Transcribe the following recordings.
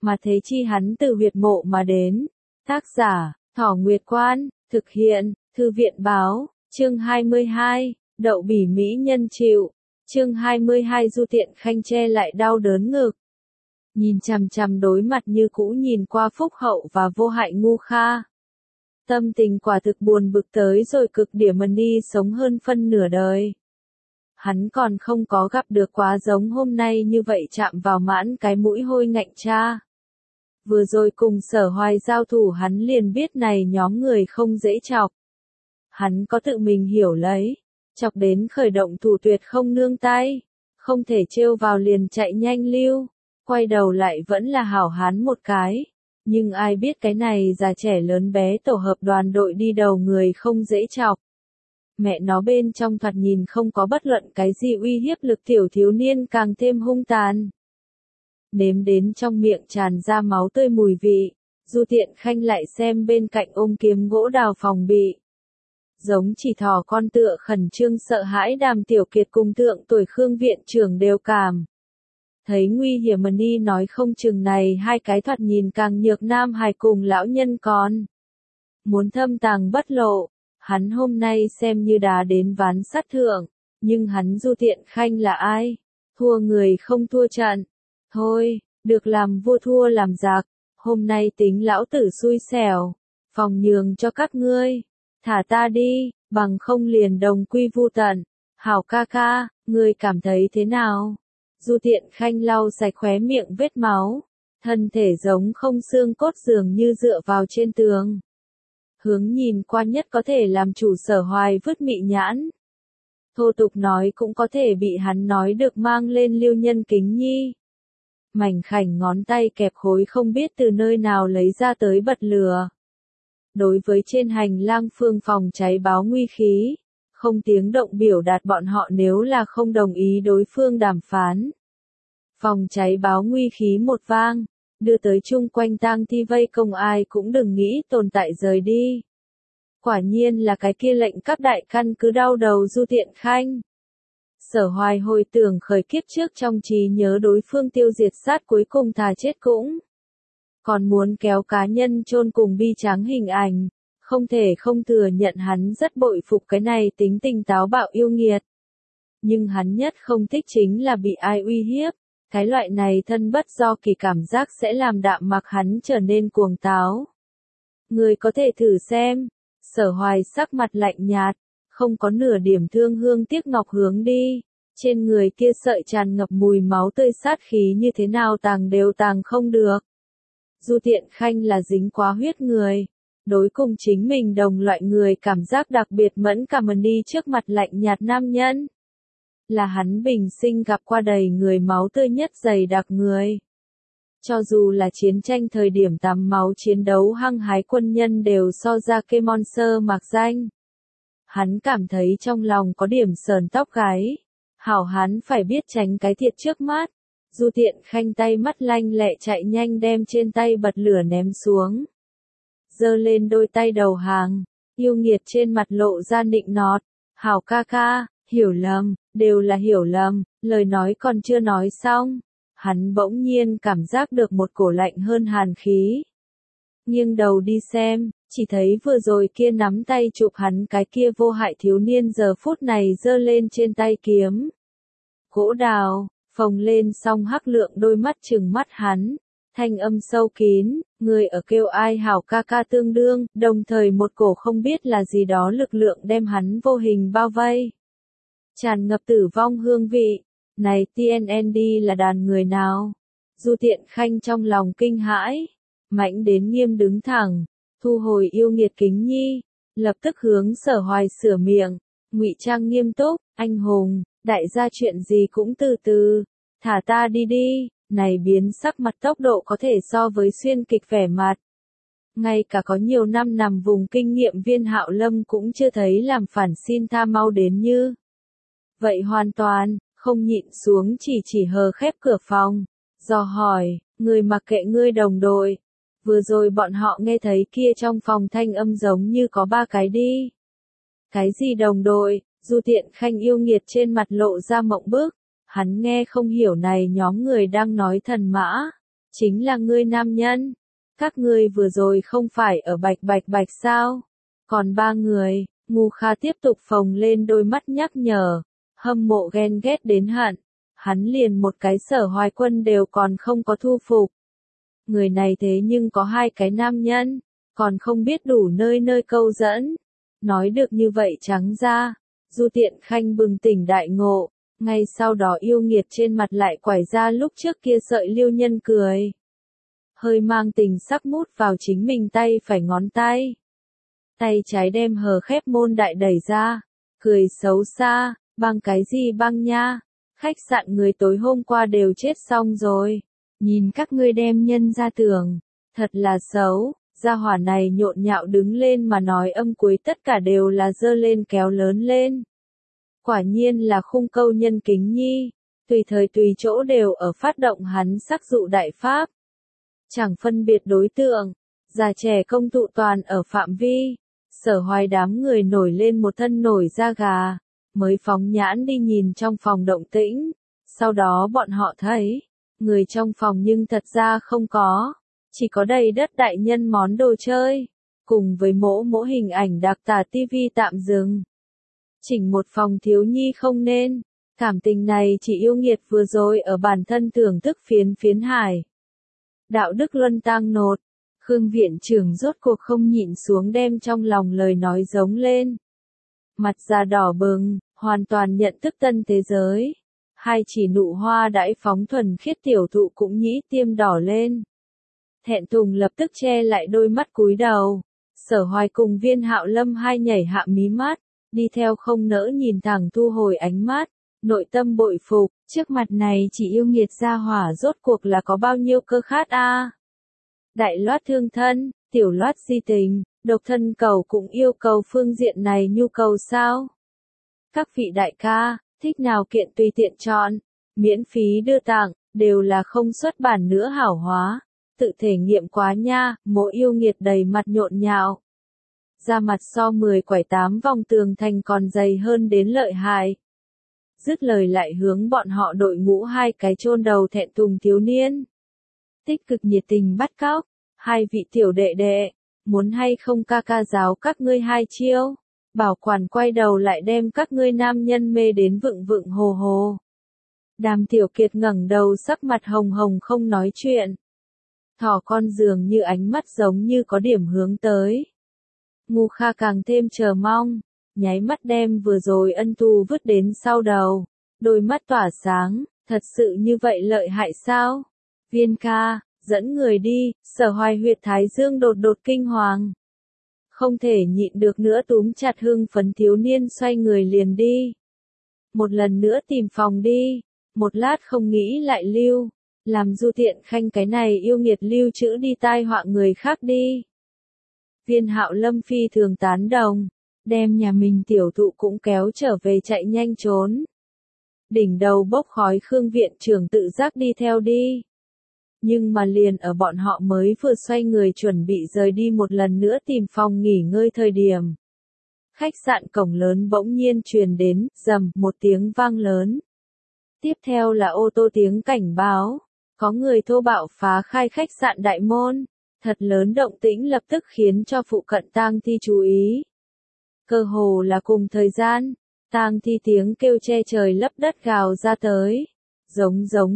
mà thế chi hắn từ huyệt mộ mà đến. Tác giả, Thỏ Nguyệt Quan, thực hiện, Thư viện báo, chương 22, đậu bỉ mỹ nhân chịu, chương 22 Du Tiện Khanh che lại đau đớn ngực. Nhìn chằm chằm đối mặt như cũ nhìn qua phúc hậu và vô hại Ngu Kha. Tâm tình quả thực buồn bực tới rồi cực điểm mần đi sống hơn phân nửa đời. Hắn còn không có gặp được quá giống hôm nay như vậy chạm vào mãn cái mũi hôi ngạnh cha. Vừa rồi cùng Sở Hoài giao thủ hắn liền biết này nhóm người không dễ chọc. Hắn có tự mình hiểu lấy, chọc đến khởi động thủ tuyệt không nương tay, không thể trêu vào liền chạy nhanh lưu, quay đầu lại vẫn là hảo hán một cái. Nhưng ai biết cái này già trẻ lớn bé tổ hợp đoàn đội đi đầu người không dễ chọc. Mẹ nó bên trong thoạt nhìn không có bất luận cái gì uy hiếp lực tiểu thiếu niên càng thêm hung tàn. Nếm đến trong miệng tràn ra máu tươi mùi vị, Du Tiện Khanh lại xem bên cạnh ôm kiếm gỗ đào phòng bị. Giống chỉ thỏ con tựa khẩn trương sợ hãi Đàm Tiểu Kiệt cùng thượng tuổi Khương viện trưởng đều cảm. Thấy nguy hiểm mần đi nói không chừng này hai cái thoạt nhìn càng nhược nam hài cùng lão nhân con. Muốn thâm tàng bất lộ, hắn hôm nay xem như đá đến ván sắt thượng, nhưng hắn Du Tiện Khanh là ai? Thua người không thua trận. Thôi, được làm vua thua làm giặc, hôm nay tính lão tử xui xẻo, phòng nhường cho các ngươi, thả ta đi, bằng không liền đồng quy vu tận. Hảo ca ca, ngươi cảm thấy thế nào? Du Tiện Khanh lau sạch khóe miệng vết máu, thân thể giống không xương cốt dường như dựa vào trên tường. Hướng nhìn qua nhất có thể làm chủ Sở Hoài vứt mị nhãn. Thô tục nói cũng có thể bị hắn nói được mang lên lưu nhân kính nhi. Mảnh khảnh ngón tay kẹp khối không biết từ nơi nào lấy ra tới bật lửa. Đối với trên hành lang phương phòng cháy báo nguy khí, không tiếng động biểu đạt bọn họ nếu là không đồng ý đối phương đàm phán. Phòng cháy báo nguy khí một vang, đưa tới chung quanh tang thi vây công ai cũng đừng nghĩ tồn tại rời đi. Quả nhiên là cái kia lệnh các đại căn cứ đau đầu Du Tiện Khanh. Sở Hoài hồi tưởng khởi kiếp trước trong trí nhớ đối phương tiêu diệt sát cuối cùng thà chết cũng. Còn muốn kéo cá nhân chôn cùng bi tráng hình ảnh, không thể không thừa nhận hắn rất bội phục cái này tính tình táo bạo yêu nghiệt. Nhưng hắn nhất không thích chính là bị ai uy hiếp, cái loại này thân bất do kỳ cảm giác sẽ làm đạm mặc hắn trở nên cuồng táo. Người có thể thử xem, Sở Hoài sắc mặt lạnh nhạt, không có nửa điểm thương hương tiếc ngọc hướng đi, trên người kia sợi tràn ngập mùi máu tươi sát khí như thế nào tàng đều tàng không được. Du Tiện Khanh là dính quá huyết người, đối cùng chính mình đồng loại người cảm giác đặc biệt mẫn cảm đi trước mặt lạnh nhạt nam nhân. Là hắn bình sinh gặp qua đầy người máu tươi nhất dày đặc người. Cho dù là chiến tranh thời điểm tắm máu chiến đấu hăng hái quân nhân đều so ra kê monster mạc danh. Hắn cảm thấy trong lòng có điểm sờn tóc gáy. Hảo hắn phải biết tránh cái thiệt trước mắt. Du Tiện Khanh tay mắt lanh lẹ chạy nhanh đem trên tay bật lửa ném xuống. Giơ lên đôi tay đầu hàng, yêu nghiệt trên mặt lộ ra nịnh nọt. Hảo ca ca, hiểu lầm, đều là hiểu lầm, lời nói còn chưa nói xong. Hắn bỗng nhiên cảm giác được một cổ lạnh hơn hàn khí. Nghiêng đầu đi xem, chỉ thấy vừa rồi kia nắm tay chụp hắn cái kia vô hại thiếu niên giờ phút này giơ lên trên tay kiếm. Gỗ đào, phồng lên song hắc lượng đôi mắt trừng mắt hắn, thanh âm sâu kín, người ở kêu ai hảo ca ca tương đương, đồng thời một cổ không biết là gì đó lực lượng đem hắn vô hình bao vây. Tràn ngập tử vong hương vị, này TNND là đàn người nào? Du Tiện Khanh trong lòng kinh hãi, mãnh đến nghiêm đứng thẳng, thu hồi yêu nghiệt kính nhi, lập tức hướng Sở Hoài sửa miệng, ngụy trang nghiêm túc, anh hùng, đại gia chuyện gì cũng từ từ, thả ta đi đi, này biến sắc mặt tốc độ có thể so với xuyên kịch vẻ mặt. Ngay cả có nhiều năm nằm vùng kinh nghiệm viên Hạo Lâm cũng chưa thấy làm phản xin tha mau đến như. Vậy hoàn toàn, không nhịn xuống chỉ hờ khép cửa phòng, dò hỏi, người mặc kệ ngươi đồng đội. Vừa rồi bọn họ nghe thấy kia trong phòng thanh âm giống như có ba cái đi. Cái gì đồng đội? Du Tiện Khanh yêu nghiệt trên mặt lộ ra mộng bức, hắn nghe không hiểu này nhóm người đang nói thần mã, Chính là ngươi nam nhân. Các ngươi vừa rồi không phải ở bạch sao? Còn 3 người, Ngu Kha tiếp tục phồng lên đôi mắt nhắc nhở, hâm mộ ghen ghét đến hận. Hắn liền một cái Sở Hoài Quân đều còn không có thu phục. Người này thế nhưng có 2 cái nam nhân, còn không biết đủ nơi nơi câu dẫn. Nói được như vậy trắng ra, Du Tiện Khanh bừng tỉnh đại ngộ, ngay sau đó yêu nghiệt trên mặt lại quải ra lúc trước kia sợi lưu nhân cười. Hơi mang tình sắc mút vào chính mình tay phải ngón tay. Tay trái đem hờ khép môn đại đẩy ra, cười xấu xa, băng cái gì băng nha, khách sạn người tối hôm qua đều chết xong rồi. Nhìn các ngươi đem nhân ra tường, thật là xấu. Gia hỏa này nhộn nhạo đứng lên mà nói âm cuối tất cả đều là dơ lên kéo lớn lên. Quả nhiên là khung câu nhân kính nhi, tùy thời tùy chỗ đều ở phát động hắn sắc dụ đại pháp. Chẳng phân biệt đối tượng, già trẻ công tụ toàn ở phạm vi, Sở Hoài đám người nổi lên một thân nổi da gà, mới phóng nhãn đi nhìn trong phòng động tĩnh, sau đó bọn họ thấy, người trong phòng nhưng thật ra không có. Chỉ có đầy đất đại nhân món đồ chơi, cùng với mỗ hình ảnh đặc tả tivi tạm dừng. Chỉnh một phòng thiếu nhi không nên, cảm tình này chỉ yêu nghiệt vừa rồi ở bản thân thưởng thức phiến hải. Đạo đức luân tang nột, Khương viện trưởng rốt cuộc không nhịn xuống đem trong lòng lời nói giống lên. Mặt da đỏ bừng, hoàn toàn nhận thức tân thế giới. 2 chỉ nụ hoa đãi phóng thuần khiết tiểu thụ cũng nhĩ tiêm đỏ lên. Thẹn thùng lập tức che lại đôi mắt cúi đầu. Sở Hoài cùng Viên Hạo Lâm hai nhảy hạ mí mắt, đi theo không nỡ nhìn thẳng thu hồi ánh mắt, nội tâm bội phục, trước mặt này chỉ yêu nghiệt gia hỏa rốt cuộc là có bao nhiêu cơ khát a. Đại loát thương thân, tiểu loát di tình, độc thân cầu cũng yêu cầu phương diện này nhu cầu sao? Các vị đại ca, thích nào kiện tùy tiện chọn, miễn phí đưa tặng, đều là không xuất bản nữa hảo hóa. Tự thể nghiệm quá nha, mỗi yêu nghiệt đầy mặt nhộn nhạo. Da mặt so 10 quải 8 vòng tường thành còn dày hơn đến lợi hại. Dứt lời lại hướng bọn họ đội ngũ 2 cái chôn đầu thẹn thùng thiếu niên. Tích cực nhiệt tình bắt cóc, 2 vị tiểu đệ đệ, muốn hay không ca ca giáo các ngươi 2 chiêu. Bảo quản quay đầu lại đem các ngươi nam nhân mê đến vựng vựng hồ hồ. Đàm Tiểu Kiệt ngẩng đầu sắc mặt hồng hồng không nói chuyện. Thỏ con dường như ánh mắt giống như có điểm hướng tới. Ngu Kha càng thêm chờ mong, nháy mắt đem vừa rồi ân thù vứt đến sau đầu, đôi mắt tỏa sáng, thật sự như vậy lợi hại sao? Viên ca, dẫn người đi, Sở Hoài huyệt thái dương đột đột kinh hoàng. Không thể nhịn được nữa túm chặt hưng phấn thiếu niên xoay người liền đi. Một lần nữa tìm phòng đi, một lát không nghĩ lại lưu. Làm Du Tiện Khanh cái này yêu nghiệt lưu trữ đi tai họa người khác đi. Viên Hạo Lâm phi thường tán đồng, đem nhà mình tiểu thụ cũng kéo trở về chạy nhanh trốn. Đỉnh đầu bốc khói Khương viện trưởng tự giác đi theo đi. Nhưng mà liền ở bọn họ mới vừa xoay người chuẩn bị rời đi một lần nữa tìm phòng nghỉ ngơi thời điểm. Khách sạn cổng lớn bỗng nhiên truyền đến, rầm, một tiếng vang lớn. Tiếp theo là ô tô tiếng cảnh báo. Có người thô bạo phá khai khách sạn đại môn, thật lớn động tĩnh lập tức khiến cho phụ cận tang thi chú ý. Cơ hồ là cùng thời gian, tang thi tiếng kêu che trời lấp đất gào ra tới. Giống,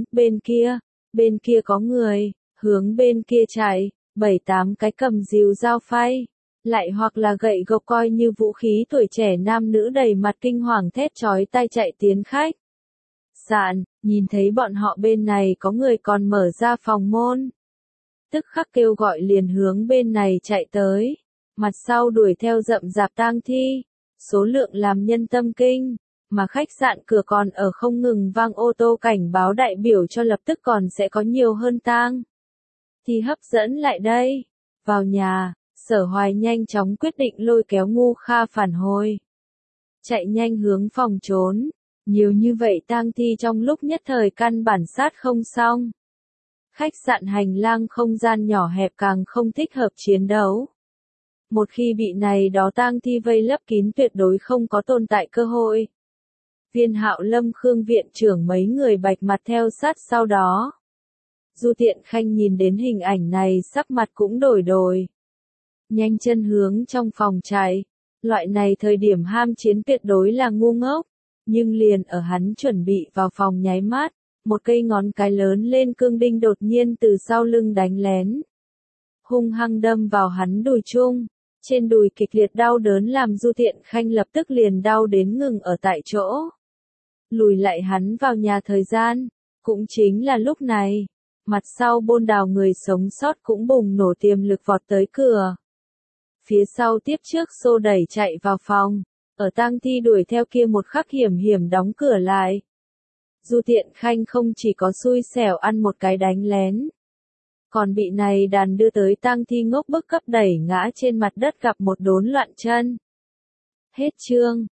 bên kia có người, hướng bên kia chạy, 7-8 cái cầm rìu dao phay, lại hoặc là gậy gộc coi như vũ khí tuổi trẻ nam nữ đầy mặt kinh hoàng thét chói tai chạy tiến khách. Sạn, nhìn thấy bọn họ bên này có người còn mở ra phòng môn. Tức khắc kêu gọi liền hướng bên này chạy tới. Mặt sau đuổi theo rậm rạp tang thi. Số lượng làm nhân tâm kinh. Mà khách sạn cửa còn ở không ngừng vang ô tô cảnh báo đại biểu cho lập tức còn sẽ có nhiều hơn tang thì hấp dẫn lại đây. Vào nhà, Sở Hoài nhanh chóng quyết định lôi kéo Ngu Kha phản hồi. Chạy nhanh hướng phòng trốn. Nhiều như vậy tang thi trong lúc nhất thời căn bản sát không xong. Khách sạn hành lang không gian nhỏ hẹp càng không thích hợp chiến đấu. Một khi bị này đó tang thi vây lấp kín tuyệt đối không có tồn tại cơ hội. Viên Hạo Lâm Khương viện trưởng mấy người bạch mặt theo sát sau đó. Du Tiện Khanh nhìn đến hình ảnh này sắc mặt cũng đổi đổi. Nhanh chân hướng trong phòng chạy. Loại này thời điểm ham chiến tuyệt đối là ngu ngốc. Nhưng liền ở hắn chuẩn bị vào phòng nháy mắt, một cây ngón cái lớn lên cương đinh đột nhiên từ sau lưng đánh lén. Hung hăng đâm vào hắn đùi chung. Trên đùi kịch liệt đau đớn làm Du Tiện Khanh lập tức liền đau đến ngừng ở tại chỗ. Lùi lại hắn vào nhà thời gian. Cũng chính là lúc này, mặt sau Bôn Đào người sống sót cũng bùng nổ tiềm lực vọt tới cửa. Phía sau tiếp trước xô đẩy chạy vào phòng, ở tang thi đuổi theo kia một khắc hiểm hiểm đóng cửa lại. Du Tiện Khanh không chỉ có xui xẻo ăn một cái đánh lén, còn bị này đàn đưa tới tang thi ngốc bức cấp đẩy ngã trên mặt đất gặp một đốn loạn chân. Hết chương.